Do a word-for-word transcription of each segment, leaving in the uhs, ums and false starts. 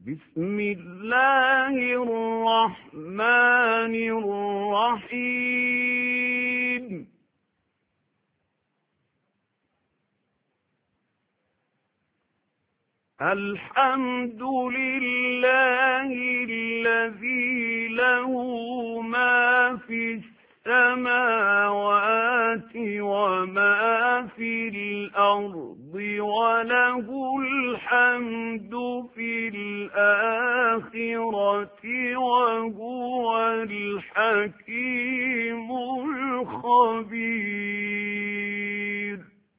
بسم الله الرحمن الرحيم الحمد لله الذي له ما في السماوات وما في الأرض وله الحمد في الآخرة وهو الحكيم الخبير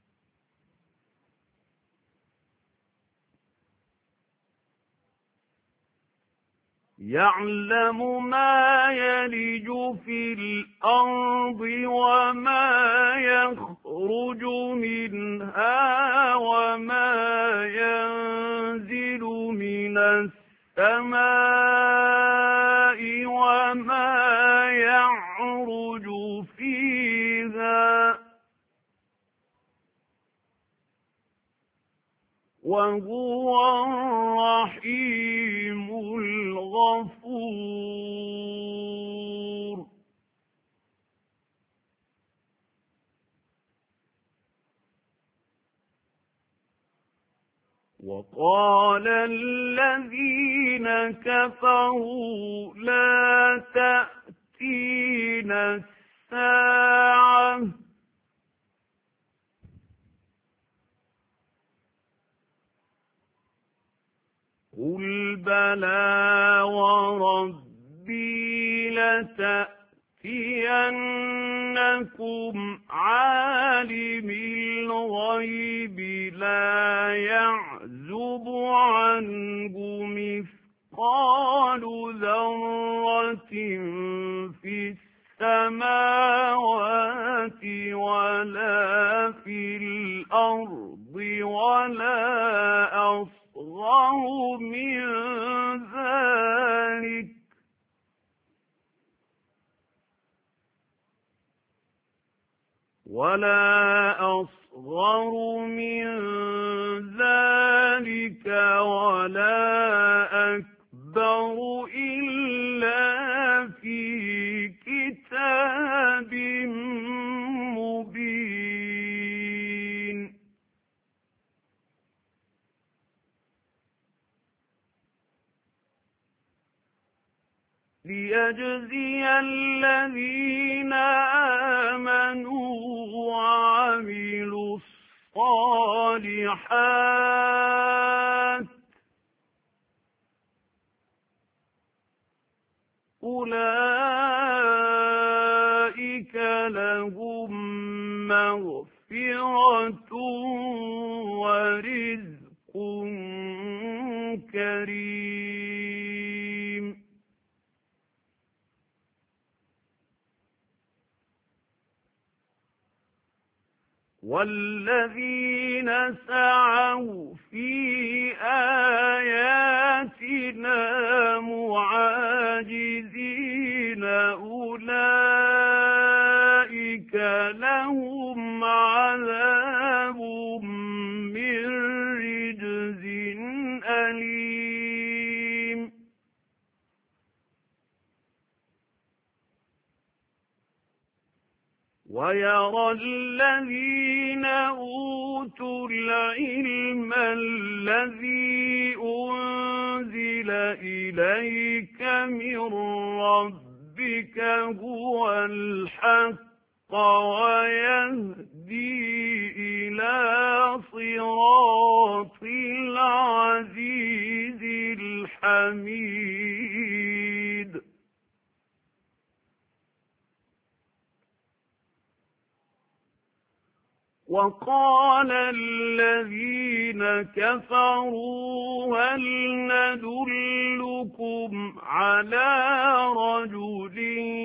يعلم ما يلج في الأرض وما يخرج منها وما ينزل من السماء وما يعرج فيها وهو الرحيم الغفور وقال الذين كفروا لا تأتينا الساعة قل بلى وربي لتأتينكم عالم الغيب لا يعزب عنه مثقال ذرة في السماوات ولا في الأرض ولا أصغر أصغر من ذلك ولا أصغر من ذلك ولا أكبر إلا في كتاب مبين ليجزي الذين آمنوا وعملوا الصالحات أولئك لهم مغفرة ورزق كريم والذين سعوا في آياتنا معاجزين أولئك لهم عذاب من رجز أليم ويرى الذين أوتوا العلم الذي أنزل إليك من ربك هو الحق ويهدي إلى صراط العزيز الحميد وقال الذين كفروا هل ندلكم على رجل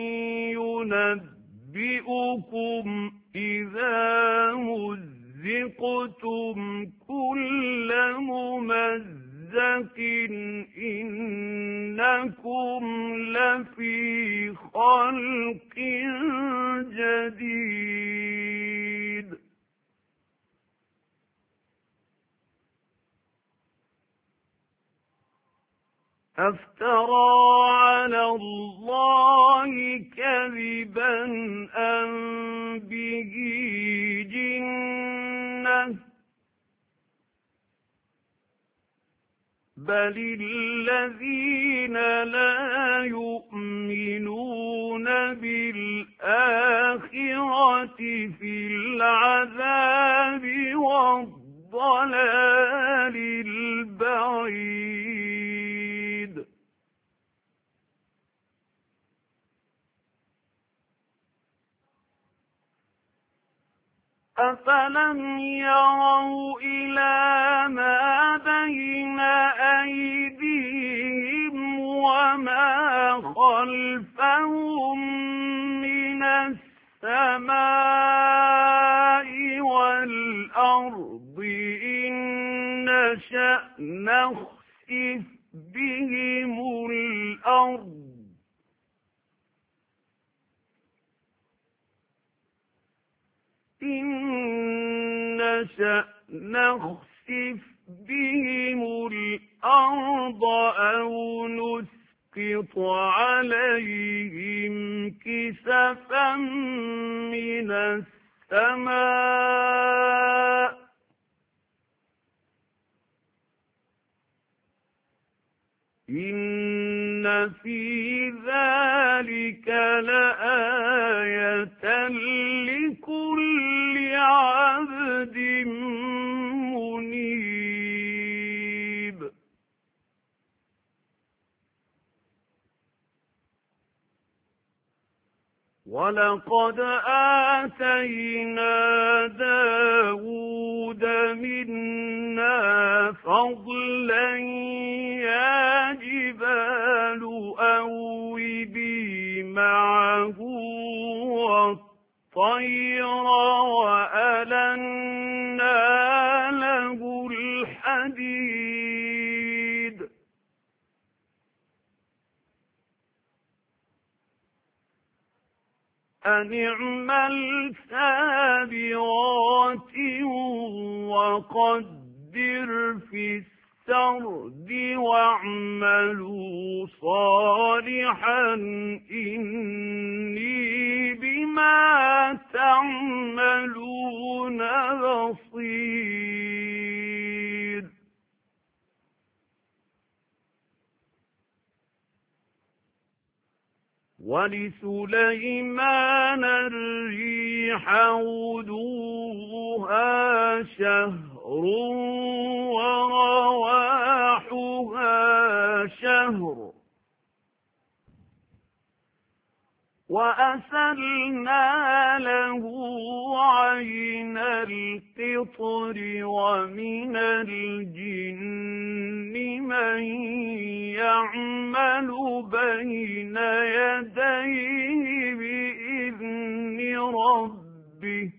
ينبئكم إذا مزقتم كل ممزق إنكم لفي خلق جديد أفترى على الله كذبا أم به جنة بل الذين لا يؤمنون بالآخرة في العذاب والضلال البعيد أفلم يروا إلى ما بين أيديهم وما خلفهم من السماء والأرض إن نشأ نخسف بهم الأرض إن نشأ نخسف بهم الأرض أو نسقط عليهم كسفا من السماء إن في ذلك لآية لكل عبد منيب ولقد آتينا داود منا فضلا يا جبال أوبي معه والطير وألنا له الحديد أن اعمل سابغات وقدر في السرد واعملوا صالحا إني بما تعملون بصير ولسليمان الريح غدوها شهر ورواحها شهر وأسلنا له عين القطر ومن الجن من يعمل بين يديه بإذن ربه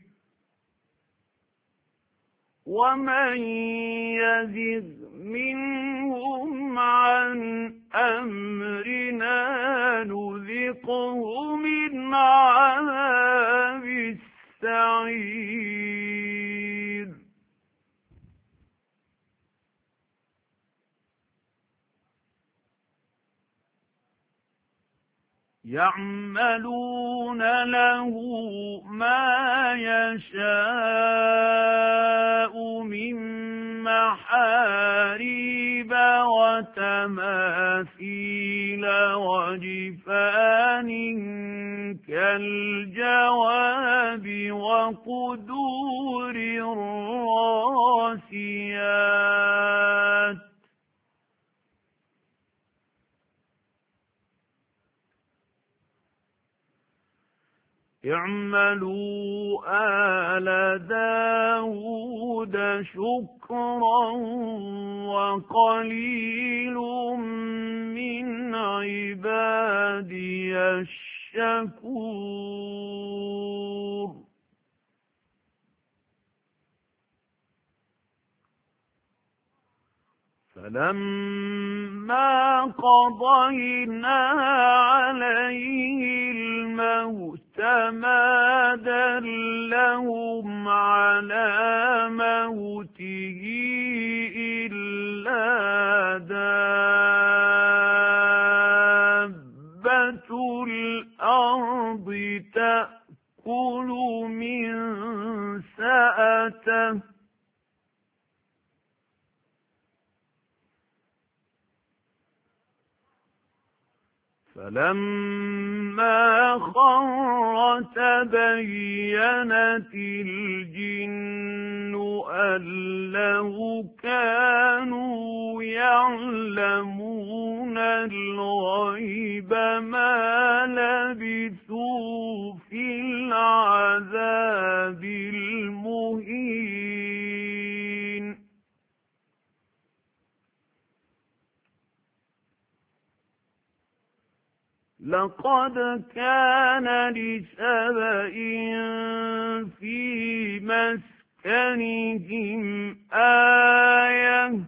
ومن يزغ منهم عن أمرنا نذقه من عذاب السعير يعملون له ما يشاء من محاريب وتماثيل وجفان كالجواب وقدور الراسيات اعملوا آل داود شكرا وقليل من عبادي الشكور فلما قضينا عليه الموت ما دلهم على موته إلا دابة الأرض تخرج بناقته فَلَمَّا خَرَّ تَبَيَّنَتِ الْجِنُّ أَن لَّوْ كَانُوا يَعْلَمُونَ الْغَيْبَ مَا لَبِثُوا فِي الْعَذَابِ الْمُهِينِ. لَقَدْ كَانَ لِسَبَإٍ فِي مَسْكَنِهِمْ آيَةٌ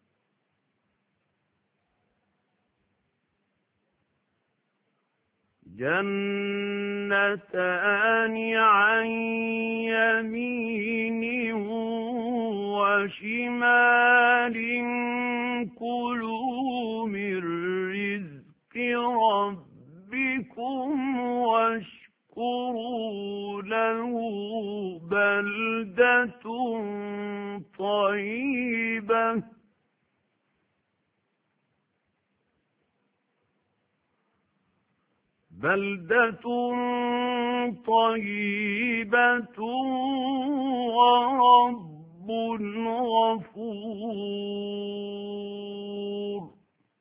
جَنَّتَانِ عَن يَمِينٍ وَشِمَالٍ كُلُوا مِن رِّزْقِ رَبِّكُمْ وَاشْكُرُوا لَهُ بَلْدَةٌ طَيِّبَةٌ بَلْدَةٌ طَيِّبَةٌ وَرَبٌّ غَفُورٌ.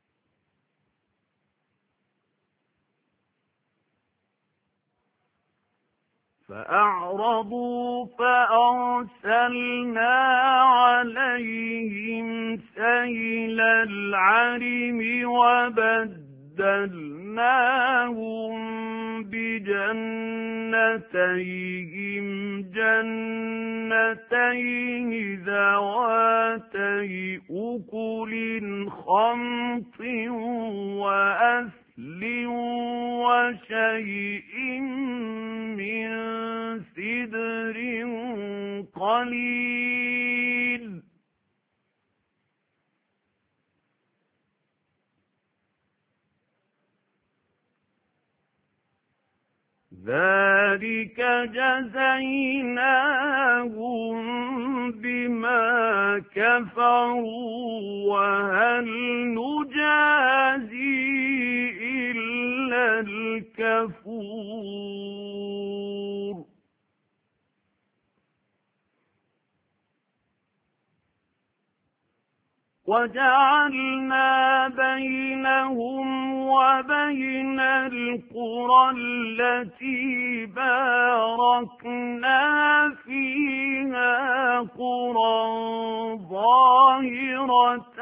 فَأَعْرَضُوا فَأَرْسَلْنَا عَلَيْهِمْ سَيْلَ الْعَرِمِ وَبَدَّلْنَاهُم بِجَنَّتَيْهِمْ جَنَّتَيْنِ ذَوَاتَيْ أُكُلٍ خَمْطٍ وَأَثْلٍ وَشَيْءٍ مِّن سِدْرٍ قَلِيلٍ. ذَلِكَ جَزَيْنَاهُم بِمَا كَفَرُوا وَهَلْ نُجَازِي إِلَّا الْكَفُورَ. وَجَعَلْنَا بَيْنَهُمْ وَبَيْنَ الْقُرَى الَّتِي بَارَكْنَا فِيهَا قُرًى ظَاهِرَةً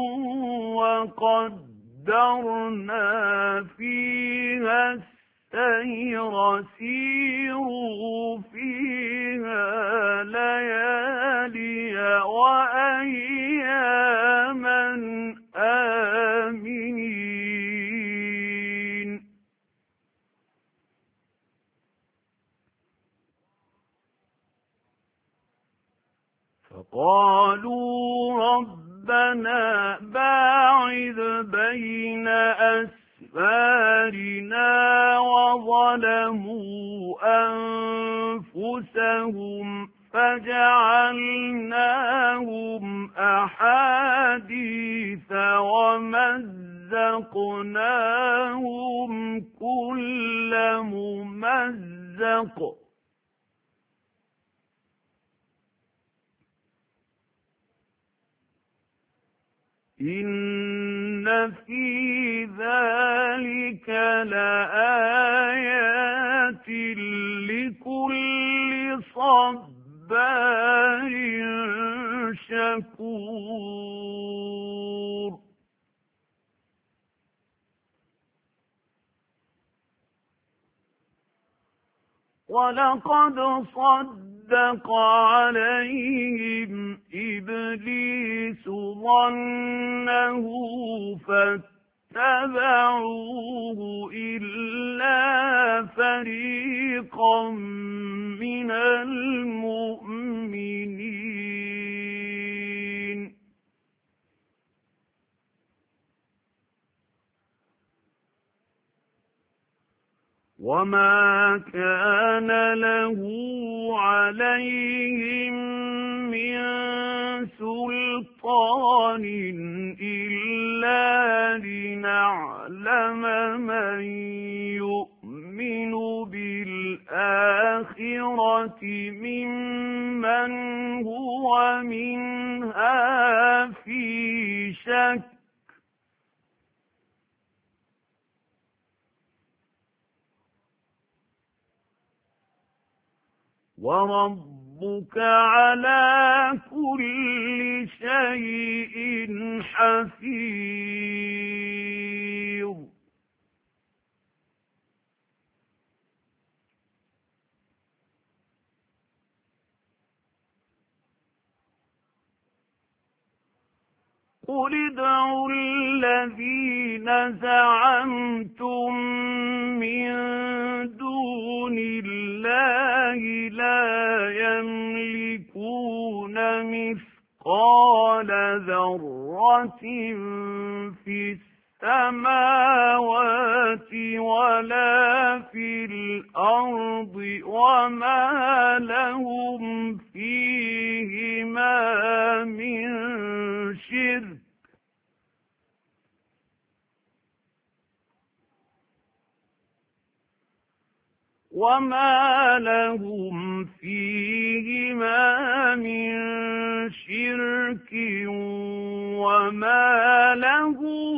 وَقَدَّرْنَا فِيهَا السَّيْرَ سِيرُوا فِيهَا لَيَالِيَ وَأَيَّامًا آمِنِينَ. فَقَالُوا رَبَّنَا بَاعِدْ بَيْنَ أَسْفَارِنَا وَظَلَمُوا أَنفُسَهُمْ فَجَعَلْنَاهُمْ أَحَادِيثَ وَمَزَّقْنَاهُمْ كُلَّ مُمَزَّقٍ إِنَّ فِي ذَلِكَ لَآيَاتٍ لِكُلِّ صَبَّارٍ شَكُورٍ. وَلَقَدْ صَدَّقَ عَلَيْهِمْ إِبْلِيسُ ظَنَّهُ فَاتَّبَعُوهُ إِلَّا فَرِيقًا مِّنَ الْمُؤْمِنِينَ. وَمَا كَانَ لَهُ عَلَيْهِم مِّن سُلْطَانٍ إِلَّا لِنَعْلَمَ مَن عنها في شك وربك على كل شيء حفيظ قل ادعوا الذين زعمتم من دون الله لا يملكون مثقال ذرة في السماوات ولا في الأرض وما لهم فيهما من شرك وما لهم فيهما من شرك وما له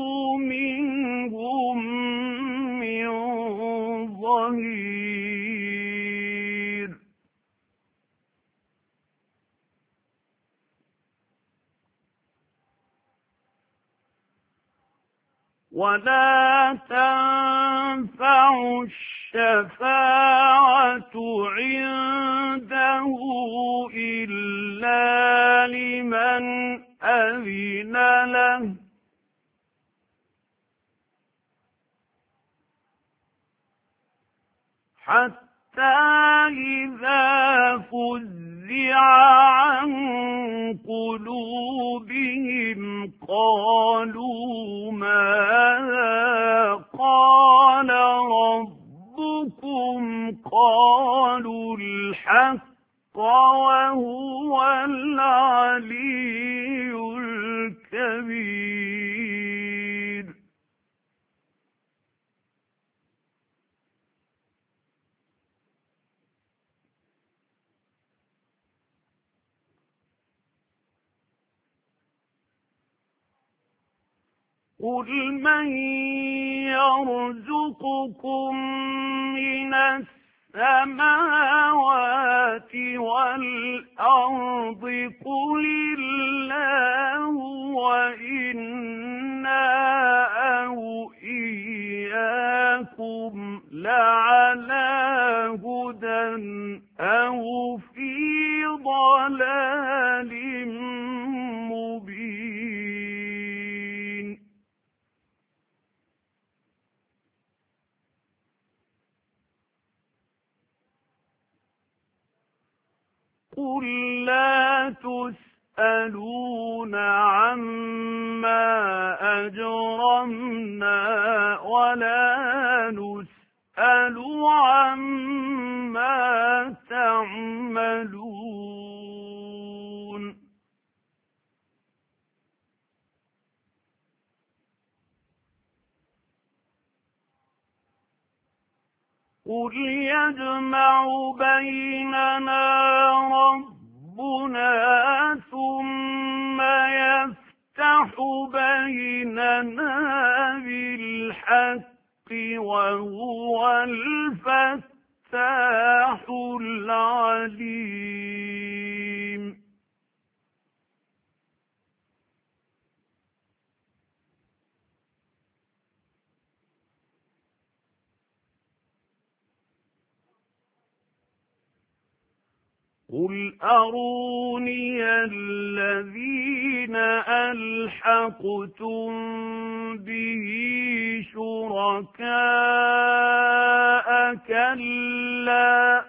منهم من ظهير ولا تنفع الشفاعة عنده إلا لمن أذن له حتى إذا فزع عن قلوبهم قالوا ماذا قال ربكم قالوا الحق وهو العلي الكبير قل من يرزقكم من السماوات والأرض قل الله وإنا أو إياكم لعلى هدى أو في ضلال مبين قل لا تسألون عما أجرمنا ولا نسأل عما تعملون قل يجمع بيننا ربنا ثم يفتح بيننا بالحق وهو الفتاح العليم قل أروني الذين ألحقتم به شركاء كلا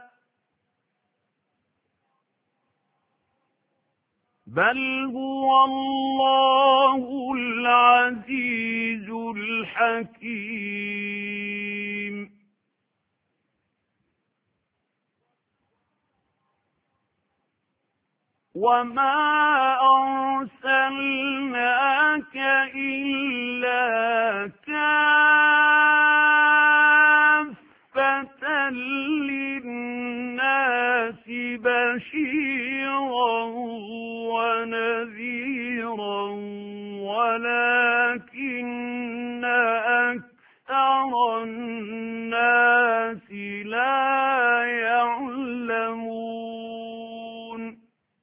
بل هو الله العزيز الحكيم وما أرسلناك إلا كافة للناس بشيرا ونذيرا ولكن أكثر الناس لا يعلمون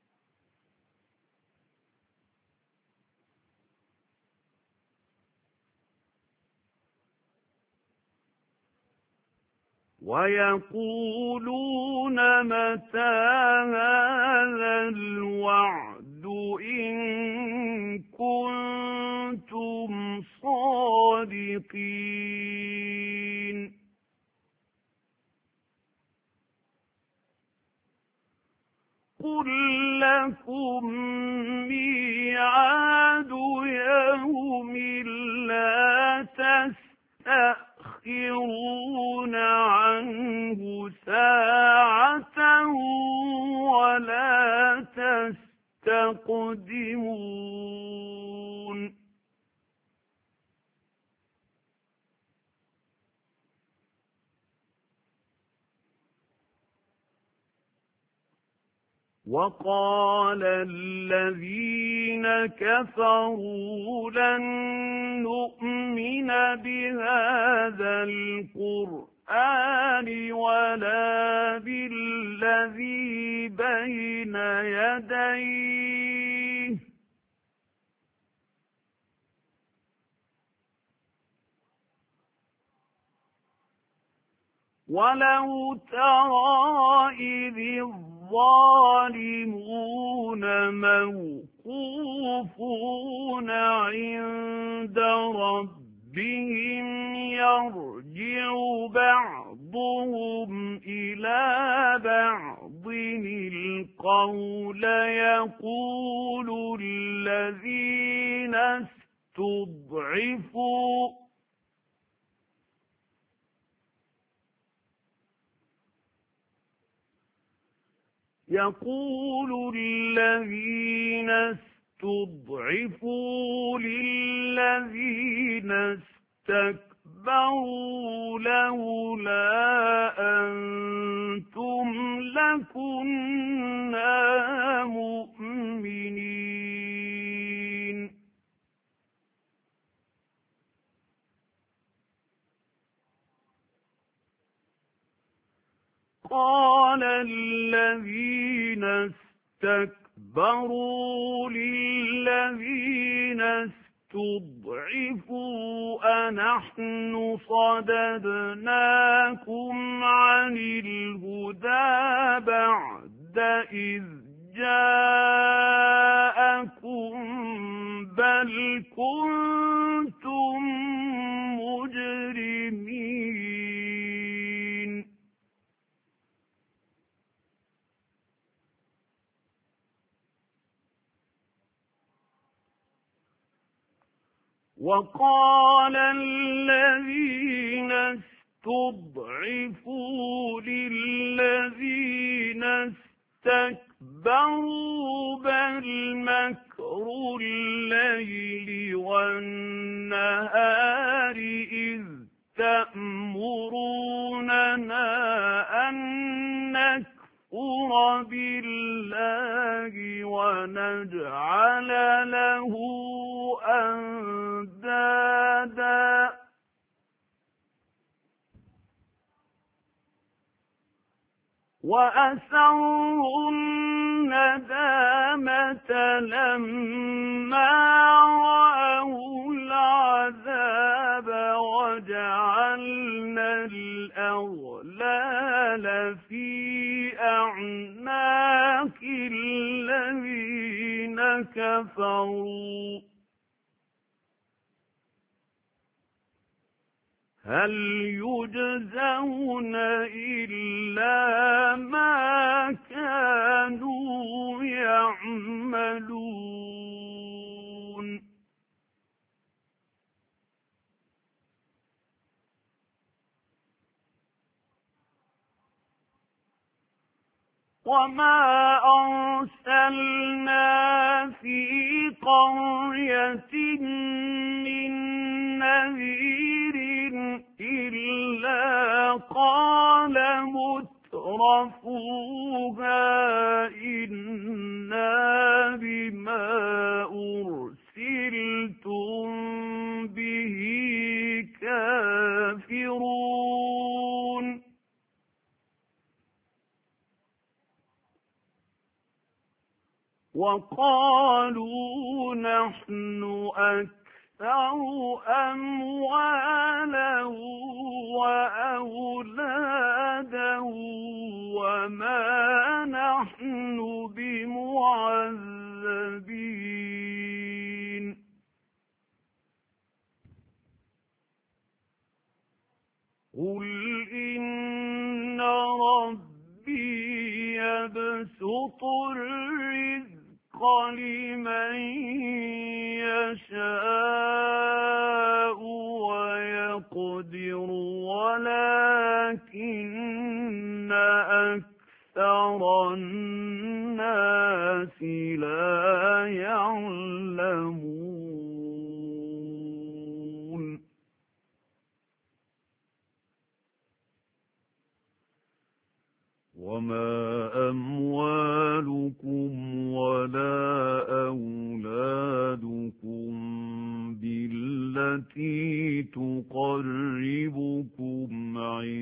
ويقولون متى هذا الوعد إن كنتم صادقين قل لكم ميعاد يوم لا تستأخرون عنه ساعة ولا تستقدمون وقال الذين كفروا لن نؤمن بهذا القرآن ولا بالذي بين يديه ولو ترى إذ الظالمون موقوفون عند ربهم يرجع بعضهم إلى بعض القول يقول الذين استضعفوا يقول الذين استضعفوا للذين استكبروا لولا أنتم لكنا مؤمنين قال الذين استكبروا للذين استضعفوا أنحن صددناكم عن الهدى بعد إذ جاءكم بل كنتم مجرمين وقال الذين استضعفوا للذين استكبروا بل مكر الليل والنهار إذ تأمروننا أن نكفر بالله ونجعل له أندادا وأسروا الندامة لما رأوا العذاب وجعلنا الأغلال في أعناق الذين كفروا هل يجزون إلا ما كانوا يعملون وما أرسلنا في قرية من نذير إلا قال مترفوها إنا بما أرسلتم وقالوا نحن أكثر أموالا وأولادا وما نحن بمعذبين قل إن ربي يبسط الرزق لمن يشاء ويقدر ولكن أكثر الناس لا يعلمون وما أموالكم ولا أولادكم بالتي تقربكم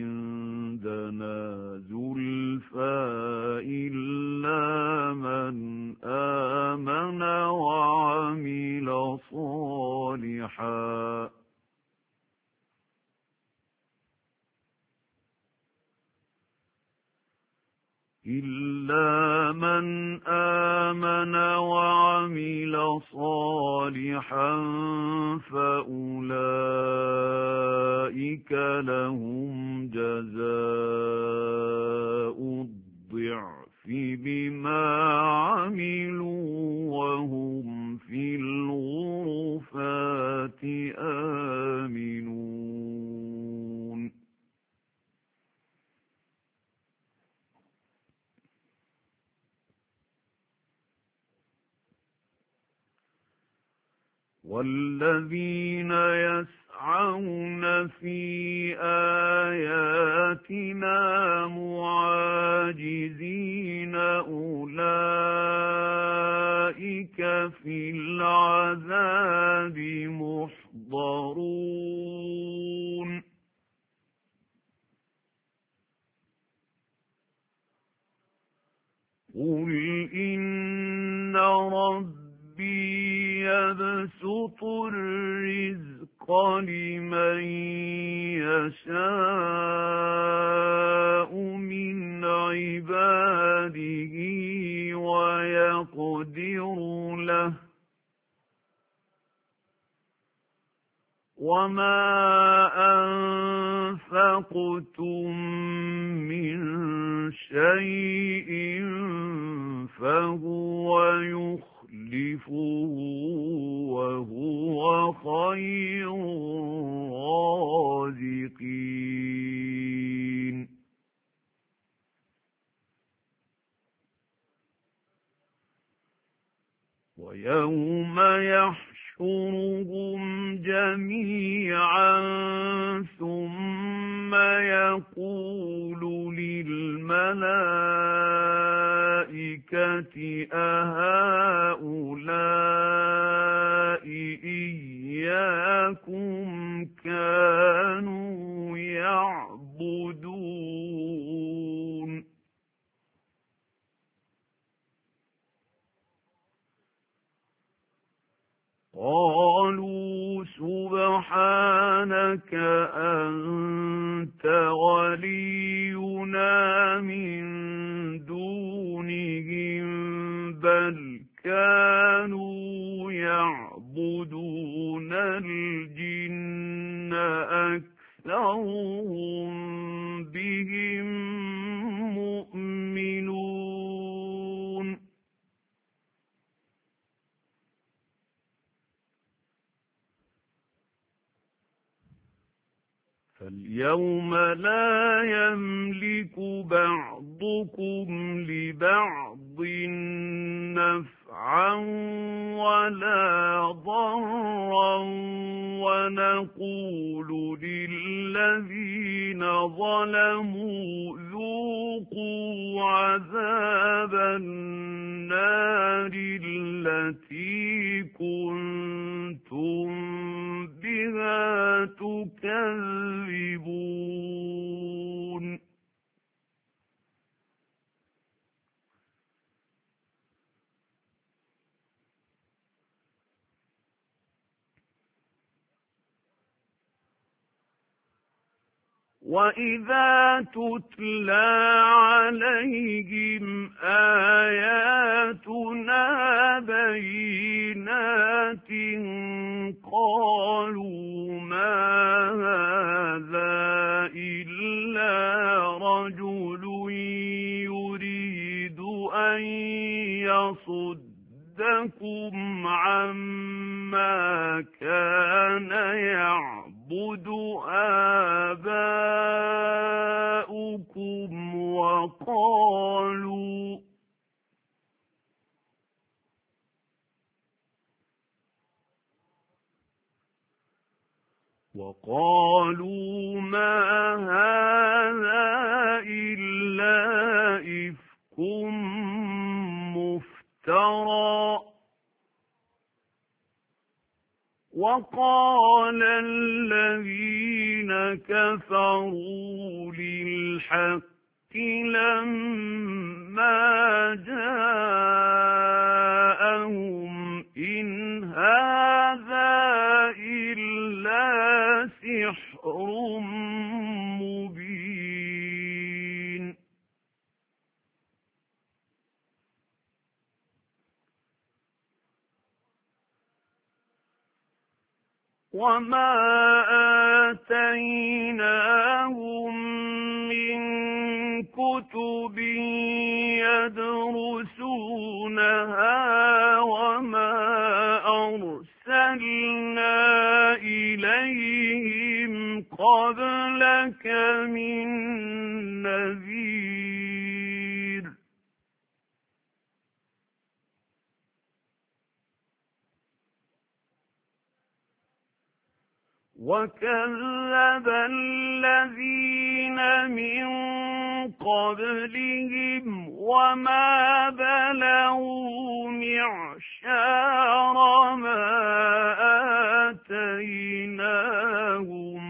عندنا زلفى إلا من آمن وعمل صالحا إلا من آمن وعمل صالحا فأولئك لهم جزاء الضعف بما عملوا وهم في الغرفات آمنون والذين يسعون في آياتنا معاجزين أولئك في العذاب محضرون قل إن ربي يبسط الرزق لمن يشاء من عباده ويقدر له وما أنفقتم من شيء فهو يخلفه وهو خير الرازقين ويوم يحشرهم جميعا ثم يقول للملائكة أهؤلاء إياكم كانوا يعبدون قالوا سبحانك أنت ولينا من دونهم بل كانوا يعبدون الجن أكثرهم بهم مؤمنون فاليوم لا يملك بعضكم لبعض نفعا ولا ضرا ونقول للذين ظلموا ذوقوا عذاب النار التي كنتم بها تكذبون وَإِذَا تُتْلَى عَلَيْهِمْ آيَاتُنَا بَيِّنَاتٍ قَالُوا مَا هَذَا إِلَّا رَجُلٌ يُرِيدُ أَن يَصُدَّكُمْ عَمَّا كَانَ يَعْبُدُ آبَاؤُكُمْ وَقَالُوا وَقَالُوا مَا هَذَا إِلَّا إِفْكٌ مُفْتَرًى. وَقَالَ الَّذِينَ كَفَرُوا لِلْحَقِّ لَمَّا جَاءَهُمْ إِنْ هَذَا إِلَّا سِحْرٌ مُبِينٌ. وَمَا آتَيْنَاهُم مِّن كُتُبٍ يَدْرُسُونَهَا وَمَا أَرْسَلْنَا إِلَيْهِمْ قَبْلَكَ مِن نَّذِيرٍ. وَكَذَّبَ الَّذِينَ مِن قَبْلِهِمْ وَمَا بَلَغُوا مِعْشَارَ مَا آتَيْنَاهُمْ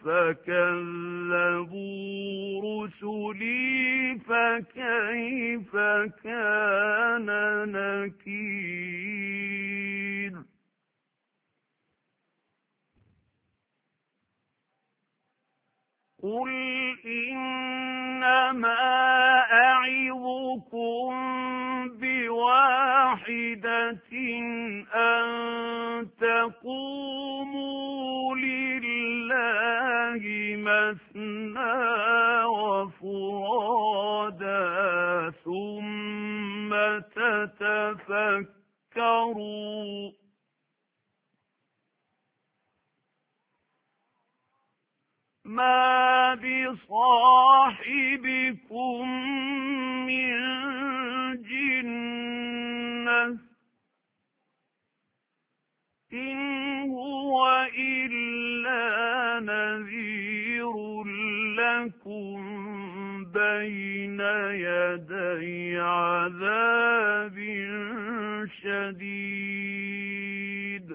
فَكَذَّبُوا رُسُلِي فَكَيْفَ كَانَ نَكِيرِ. قُلْ إِنَّمَا أَعِظُكُم بِوَاحِدَةٍ أَن تَقُومُوا لِلَّهِ مَثْنَىٰ وَفُرَادَىٰ ثُمَّ تَتَفَكَّرُوا مَا بِصَاحِبِكُم مِّن جِنَّةٍ إِنْ هُوَ إِلَّا نَذِيرٌ لَّكُم بَيْنَ يَدَيْ عَذَابٍ شَدِيدٍ.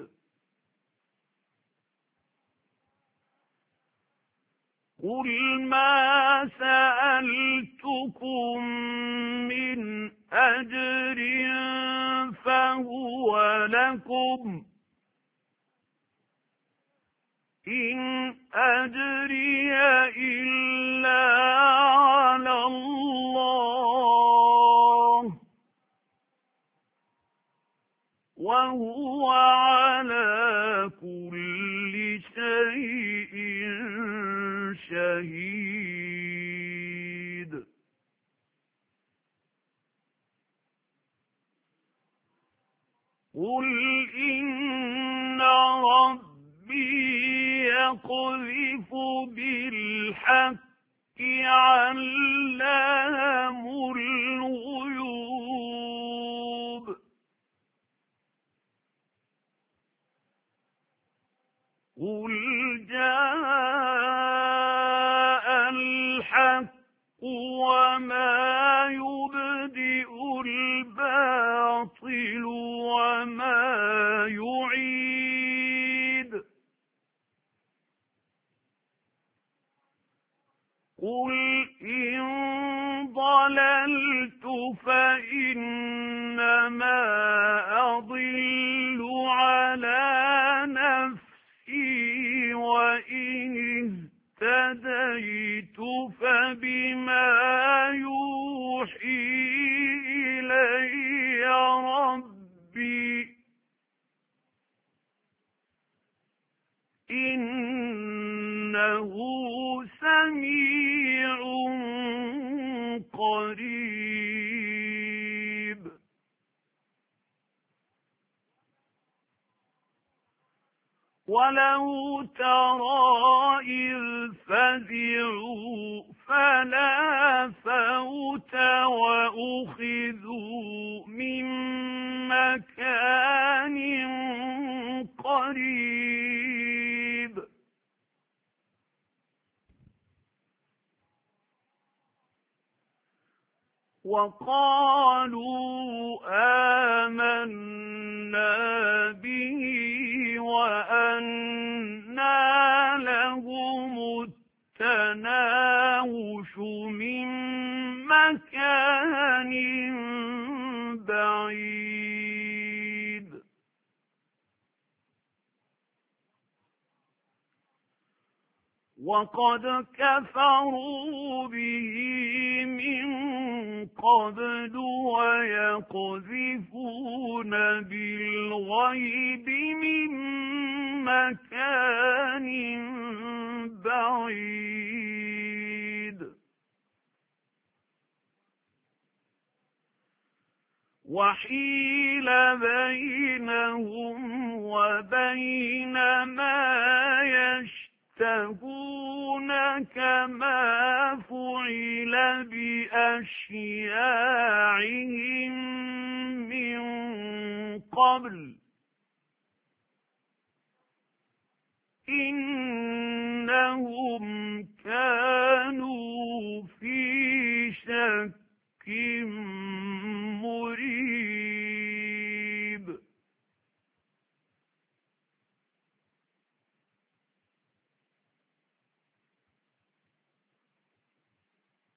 قُلْ مَا سَأَلْتُكُم مِّنْ أَجْرٍ فَهُوَ لَكُمْ إِنْ أَجْرِيَ إِلَّا عَلَى اللَّهِ وَهُوَ عَلَى كُلِّ شَيْءٍ شَهِيدٌ. قُلْ إِنَّ رَبِّي يَقْذِفُ بِالْحَقِّ عَلَّامُ الْغُيُوبِ. قُلْ جَاءَ الْحَقُّ وَمَا يُبْدِئُ الْبَاطِلُ وَمَا يُعِيدُ. قُلْ إِن ضَلَلْتُ فَإِنَّمَا أَضِلُّ عَلَىٰ نَفْسِي وَإِنِ اهْتَدَيْتُ إنه سميع قريب. ولو ترى إذ فزعوا فلا فوت وأخذوا من مكان قريب. وقالوا آمنا به وأنى لهم التناوش من مكان بعيد. وقد كفروا به من قبل ويقذفون بالغيب من مكان بعيد. وحيل بينهم وبين ما يشتهون كما فعل بأشياعهم من قبل إنهم كانوا في شك